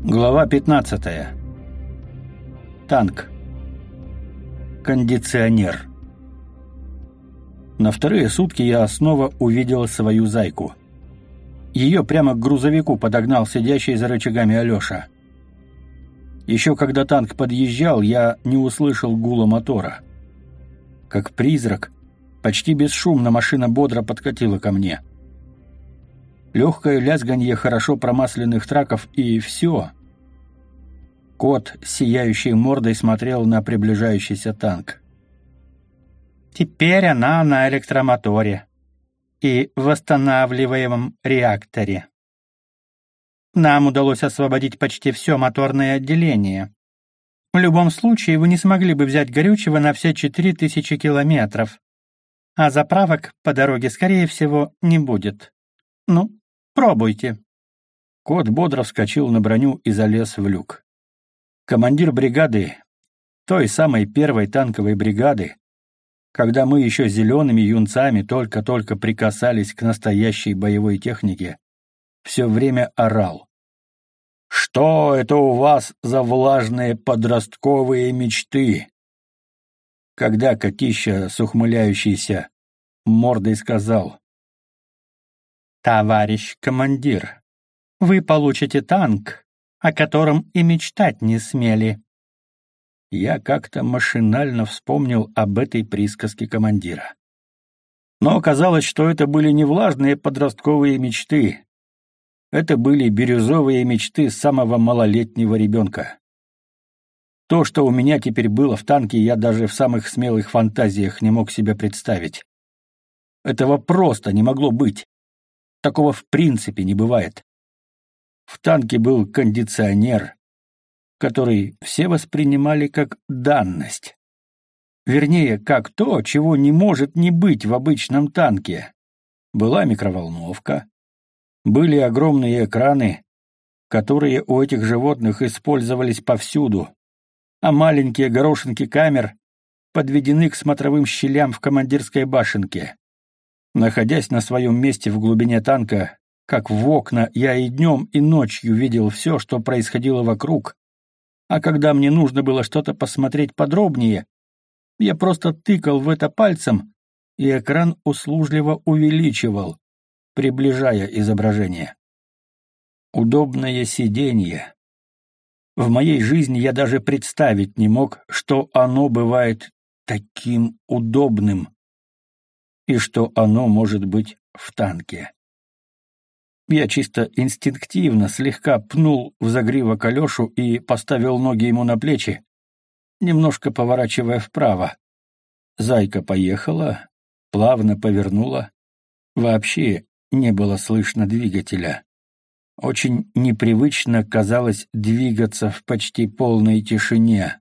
Глава 15. Танк. Кондиционер. На вторые сутки я снова увидел свою зайку. Ее прямо к грузовику подогнал сидящий за рычагами Алеша. Еще когда танк подъезжал, я не услышал гула мотора. Как призрак, почти бесшумно машина бодро подкатила ко мне. Легкое лязганье хорошо промасленных траков, и все. Кот, сияющей мордой, смотрел на приближающийся танк. Теперь она на электромоторе и восстанавливаемом реакторе. Нам удалось освободить почти все моторное отделение. В любом случае, вы не смогли бы взять горючего на все 4000 километров, а заправок по дороге, скорее всего, не будет. Ну, пробуйте. Кот бодро вскочил на броню и залез в люк. Командир бригады, той самой первой танковой бригады, когда мы еще зелеными юнцами только-только прикасались к настоящей боевой технике, все время орал. «Что это у вас за влажные подростковые мечты?» Когда котища с ухмыляющейся мордой сказал: «Товарищ командир, вы получите танк, о котором и мечтать не смели». Я как-то машинально вспомнил об этой присказке командира. Но оказалось, что это были не влажные подростковые мечты. Это были бирюзовые мечты самого малолетнего ребенка. То, что у меня теперь было в танке, я даже в самых смелых фантазиях не мог себе представить. Этого просто не могло быть. Такого в принципе не бывает. В танке был кондиционер, который все воспринимали как данность. Вернее, как то, чего не может не быть в обычном танке. Была микроволновка, были огромные экраны, которые у этих животных использовались повсюду, а маленькие горошинки камер подведены к смотровым щелям в командирской башенке. Находясь на своем месте в глубине танка, как в окна, я и днем, и ночью видел все, что происходило вокруг, а когда мне нужно было что-то посмотреть подробнее, я просто тыкал в это пальцем, и экран услужливо увеличивал, приближая изображение. Удобное сиденье. В моей жизни я даже представить не мог, что оно бывает таким удобным, и что оно может быть в танке. Я чисто инстинктивно слегка пнул в загривок Алешу и поставил ноги ему на плечи, немножко поворачивая вправо. Зайка поехала, плавно повернула. Вообще не было слышно двигателя. Очень непривычно казалось двигаться в почти полной тишине.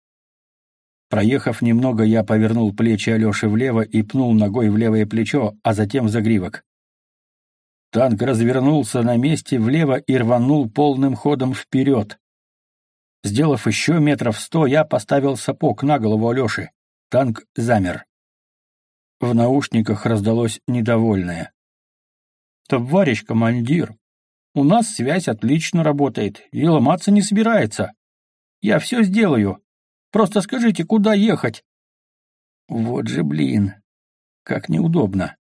Проехав немного, я повернул плечи Алеши влево и пнул ногой в левое плечо, а затем в загривок. Танк развернулся на месте влево и рванул полным ходом вперед. Сделав еще 100 метров, я поставил сапог на голову Алеши. Танк замер. В наушниках раздалось недовольное: «Товарищ командир, у нас связь отлично работает и ломаться не собирается. Я все сделаю. Просто скажите, куда ехать?» Вот же, блин, как неудобно.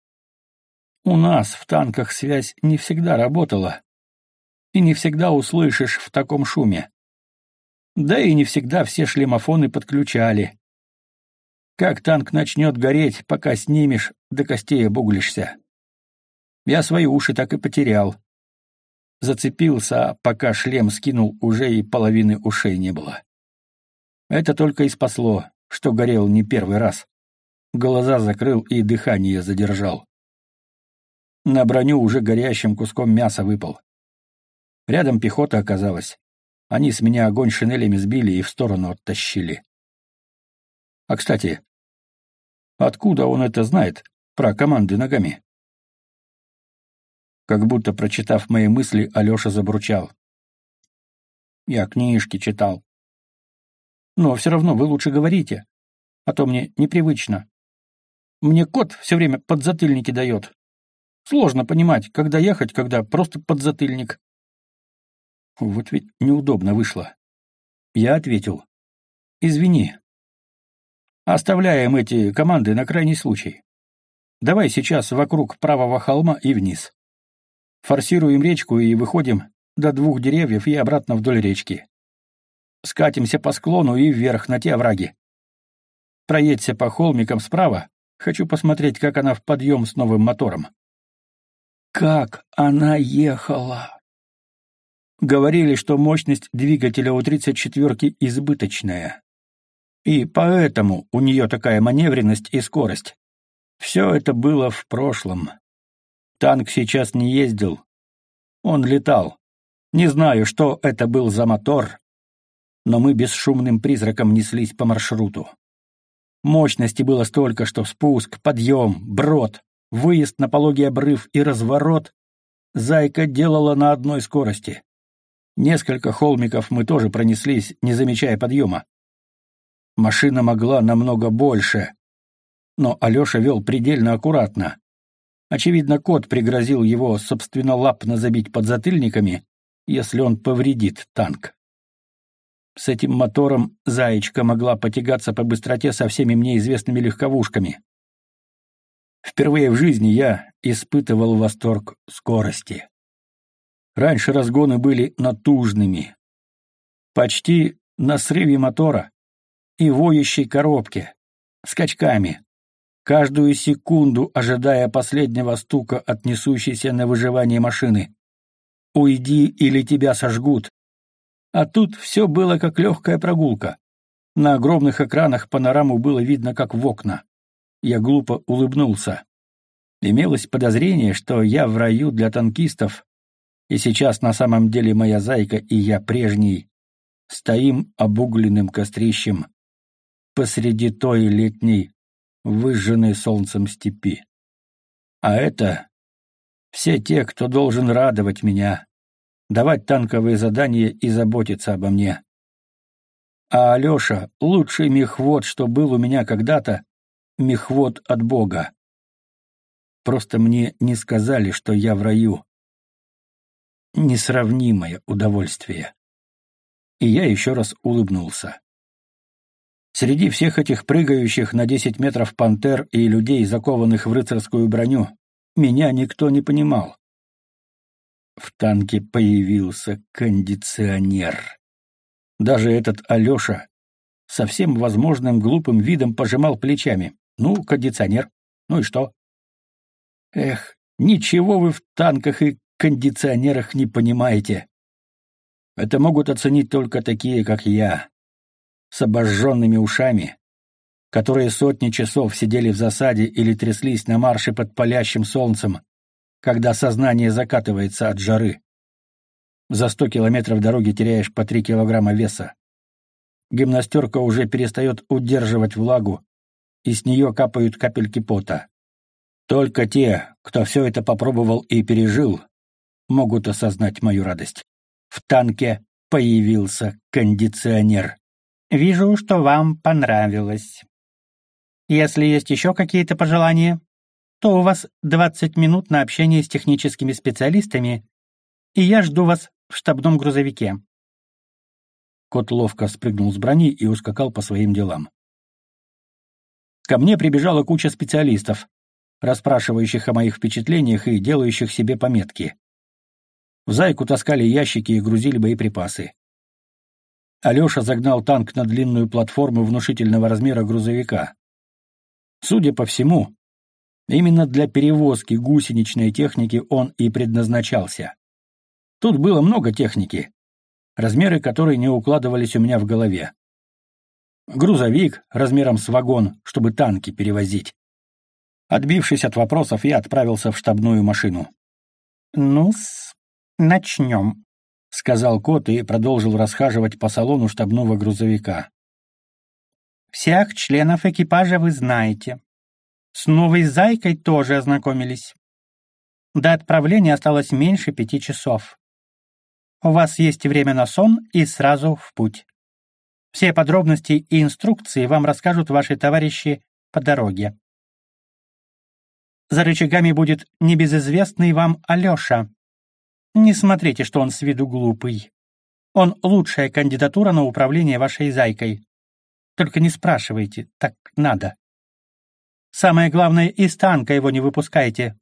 У нас в танках связь не всегда работала, и не всегда услышишь в таком шуме. Да и не всегда все шлемофоны подключали. Как танк начнет гореть, пока снимешь, до костей обуглишься. Я свои уши так и потерял. Зацепился, а пока шлем скинул, уже и половины ушей не было. Это только и спасло, что горел не первый раз. Глаза закрыл и дыхание задержал. На броню уже горящим куском мяса выпал. Рядом пехота оказалась. Они с меня огонь шинелями сбили и в сторону оттащили. А, кстати, откуда он это знает про команды ногами? Как будто, прочитав мои мысли, Алеша забурчал: «Я книжки читал. Но все равно вы лучше говорите, а то мне непривычно. Мне кот все время подзатыльники дает. Сложно понимать, когда ехать, когда просто подзатыльник». Вот ведь неудобно вышло. Я ответил: «Извини. Оставляем эти команды на крайний случай. Давай сейчас вокруг правого холма и вниз. Форсируем речку и выходим до 2 деревьев и обратно вдоль речки. Скатимся по склону и вверх на те овраги. Проедься по холмикам справа. Хочу посмотреть, как она в подъем с новым мотором». Как она ехала! Говорили, что мощность двигателя у 34-ки избыточная. И поэтому у нее такая маневренность и скорость. Все это было в прошлом. Танк сейчас не ездил. Он летал. Не знаю, что это был за мотор, но мы бесшумным призраком неслись по маршруту. Мощности было столько, что спуск, подъем, брод, выезд на пологий обрыв и разворот «Зайка» делала на одной скорости. Несколько холмиков мы тоже пронеслись, не замечая подъема. Машина могла намного больше, но Алеша вел предельно аккуратно. Очевидно, кот пригрозил его собственнолапно забить подзатыльниками, если он повредит танк. С этим мотором «Заячка» могла потягаться по быстроте со всеми мне известными легковушками. Впервые в жизни я испытывал восторг скорости. Раньше разгоны были натужными, почти на срыве мотора и воющей коробке, скачками, каждую секунду ожидая последнего стука от несущейся на выживание машины. «Уйди, или тебя сожгут». А тут все было как легкая прогулка. На огромных экранах панораму было видно как в окна. Я глупо улыбнулся. Имелось подозрение, что я в раю для танкистов, и сейчас на самом деле моя «Зайка» и я прежний стоим обугленным кострищем посреди той летней, выжженной солнцем степи. А это все те, кто должен радовать меня, давать танковые задания и заботиться обо мне. А Алеша — лучший мехвод, что был у меня когда-то, мехвод от Бога. Просто мне не сказали, что я в раю. Несравнимое удовольствие. И я еще раз улыбнулся. Среди всех этих прыгающих на 10 метров пантер и людей, закованных в рыцарскую броню, меня никто не понимал. В танке появился кондиционер. Даже этот Алеша со всем возможным глупым видом пожимал плечами. Ну, кондиционер. Ну и что? Эх, ничего вы в танках и кондиционерах не понимаете. Это могут оценить только такие, как я, с обожженными ушами, которые сотни часов сидели в засаде или тряслись на марше под палящим солнцем, когда сознание закатывается от жары. За 100 километров дороги теряешь по 3 килограмма веса. Гимнастерка уже перестает удерживать влагу, и с нее капают капельки пота. Только те, кто все это попробовал и пережил, могут осознать мою радость. В танке появился кондиционер. Вижу, что вам понравилось. Если есть еще какие-то пожелания, то у вас 20 минут на общение с техническими специалистами, и я жду вас в штабном грузовике. Кот ловко спрыгнул с брони и ускакал по своим делам. Ко мне прибежала куча специалистов, расспрашивающих о моих впечатлениях и делающих себе пометки. В «Зайку» таскали ящики и грузили боеприпасы. Алеша загнал танк на длинную платформу внушительного размера грузовика. Судя по всему, именно для перевозки гусеничной техники он и предназначался. Тут было много техники, размеры которой не укладывались у меня в голове. Грузовик размером с вагон, чтобы танки перевозить. Отбившись от вопросов, я отправился в штабную машину. «Ну-с, начнем», — сказал кот и продолжил расхаживать по салону штабного грузовика. «Всех членов экипажа вы знаете. С новой «Зайкой» тоже ознакомились. До отправления осталось меньше 5 часов. У вас есть время на сон и сразу в путь. Все подробности и инструкции вам расскажут ваши товарищи по дороге. За рычагами будет небезызвестный вам Алеша. Не смотрите, что он с виду глупый. Он лучшая кандидатура на управление вашей зайкой. Только не спрашивайте, так надо. Самое главное, из танка его не выпускайте.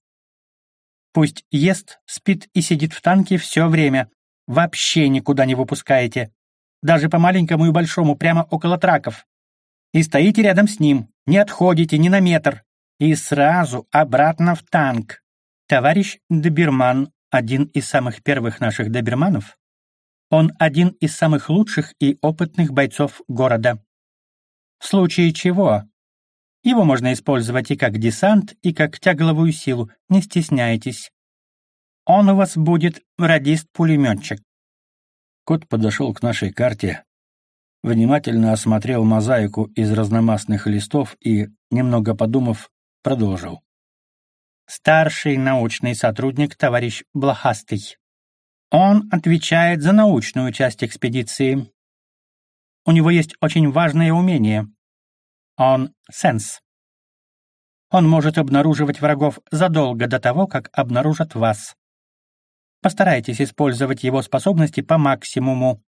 Пусть ест, спит и сидит в танке все время. Вообще никуда не выпускаете. Даже по маленькому и большому, прямо около траков. И стоите рядом с ним, не отходите ни на метр. И сразу обратно в танк. Товарищ доберман, один из самых первых наших доберманов, он один из самых лучших и опытных бойцов города. В случае чего, его можно использовать и как десант, и как тягловую силу, не стесняйтесь. Он у вас будет радист-пулеметчик. Кот подошел к нашей карте, внимательно осмотрел мозаику из разномастных листов и, немного подумав, продолжил. Старший научный сотрудник товарищ Блохастый. Он отвечает за научную часть экспедиции. У него есть очень важное умение. Он сенс. Он может обнаруживать врагов задолго до того, как обнаружат вас. Постарайтесь использовать его способности по максимуму.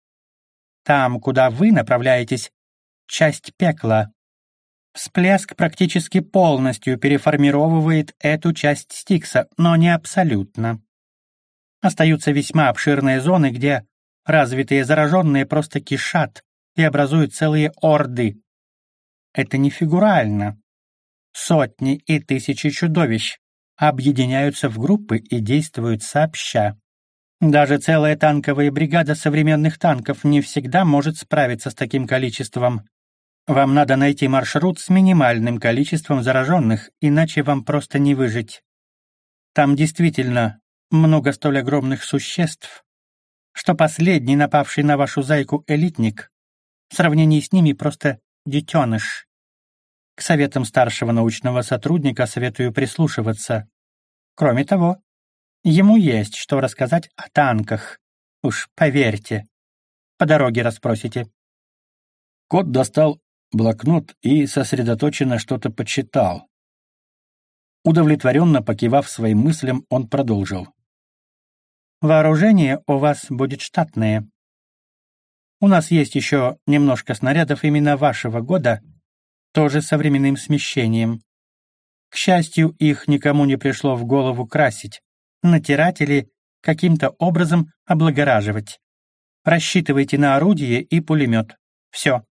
Там, куда вы направляетесь, часть пекла. Всплеск практически полностью переформировывает эту часть Стикса, но не абсолютно. Остаются весьма обширные зоны, где развитые зараженные просто кишат и образуют целые орды. Это не фигурально. Сотни и тысячи чудовищ объединяются в группы и действуют сообща. Даже целая танковая бригада современных танков не всегда может справиться с таким количеством. Вам надо найти маршрут с минимальным количеством зараженных, иначе вам просто не выжить. Там действительно много столь огромных существ, что последний напавший на вашу зайку элитник в сравнении с ними просто детеныш. К советам старшего научного сотрудника советую прислушиваться. Кроме того, ему есть что рассказать о танках. Уж поверьте, по дороге расспросите. Кот достал блокнот и сосредоточенно что-то почитал. Удовлетворенно покивав своим мыслям, он продолжил. Вооружение у вас будет штатное. У нас есть еще немножко снарядов именно вашего года, тоже со временным смещением. К счастью, их никому не пришло в голову красить, натирать или каким-то образом облагораживать. Рассчитывайте на орудие и пулемет. Все.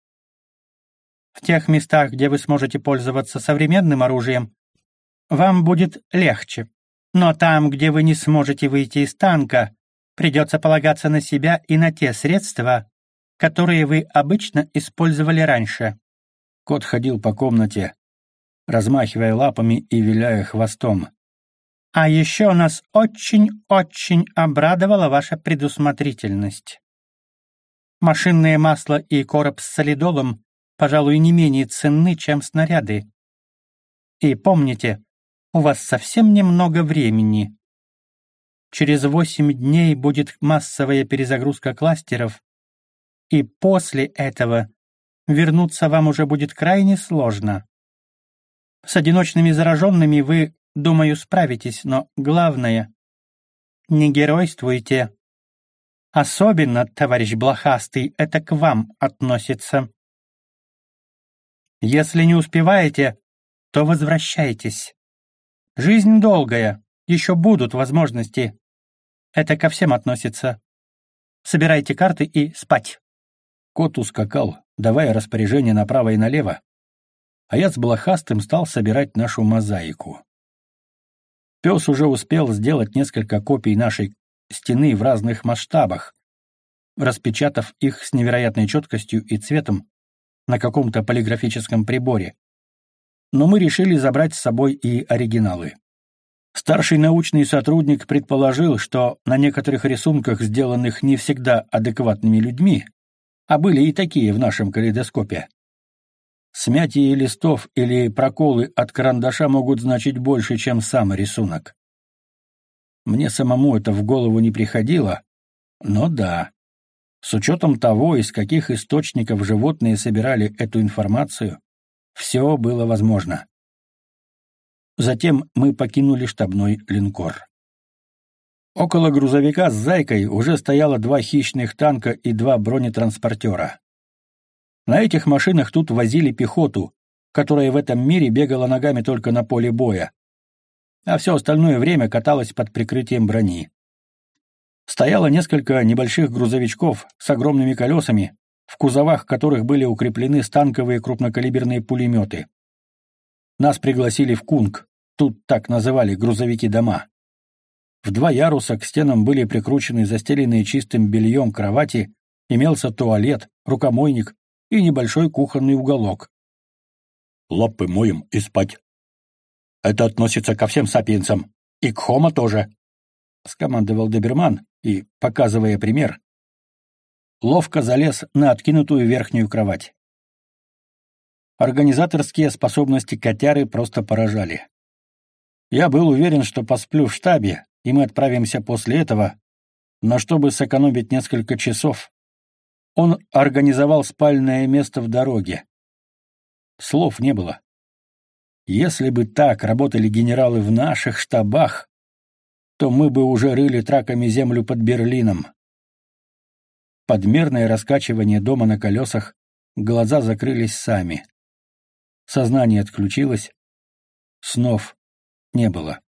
В тех местах, где вы сможете пользоваться современным оружием, вам будет легче. Но там, где вы не сможете выйти из танка, придется полагаться на себя и на те средства, которые вы обычно использовали раньше. Кот ходил по комнате, размахивая лапами и виляя хвостом. А еще нас очень-очень обрадовала ваша предусмотрительность. Машинное масло и короб с солидолом, пожалуй, не менее ценны, чем снаряды. И помните, у вас совсем немного времени. Через 8 дней будет массовая перезагрузка кластеров, и после этого вернуться вам уже будет крайне сложно. С одиночными зараженными вы, думаю, справитесь, но главное — не геройствуйте. Особенно, товарищ Блохастый, это к вам относится. Если не успеваете, то возвращайтесь. Жизнь долгая, еще будут возможности. Это ко всем относится. Собирайте карты и спать. Кот ускакал, давая распоряжения направо и налево, а я с Блохастым стал собирать нашу мозаику. Пес уже успел сделать несколько копий нашей стены в разных масштабах, распечатав их с невероятной четкостью и цветом на каком-то полиграфическом приборе. Но мы решили забрать с собой и оригиналы. Старший научный сотрудник предположил, что на некоторых рисунках, сделанных не всегда адекватными людьми, а были и такие в нашем калейдоскопе, смятие листов или проколы от карандаша могут значить больше, чем сам рисунок. Мне самому это в голову не приходило, но да, с учетом того, из каких источников животные собирали эту информацию, все было возможно. Затем мы покинули штабной линкор. Около грузовика с «Зайкой» уже стояло 2 хищных танка и 2 бронетранспортера. На этих машинах тут возили пехоту, которая в этом мире бегала ногами только на поле боя, а все остальное время каталась под прикрытием брони. Стояло несколько небольших грузовичков с огромными колесами, в кузовах которых были укреплены станковые крупнокалиберные пулеметы. Нас пригласили в Кунг, тут так называли грузовики-дома. В 2 яруса к стенам были прикручены застеленные чистым бельем кровати, имелся туалет, рукомойник и небольшой кухонный уголок. «Лапы моем и спать. Это относится ко всем сапиенсам, и к Хомо тоже», — скомандовал доберман и, показывая пример, ловко залез на откинутую верхнюю кровать. Организаторские способности котяры просто поражали. Я был уверен, что посплю в штабе, и мы отправимся после этого, но чтобы сэкономить несколько часов, он организовал спальное место в дороге. Слов не было. Если бы так работали генералы в наших штабах, то мы бы уже рыли траками землю под Берлином. Подмерное раскачивание дома на колесах, глаза закрылись сами. Сознание отключилось, снов не было.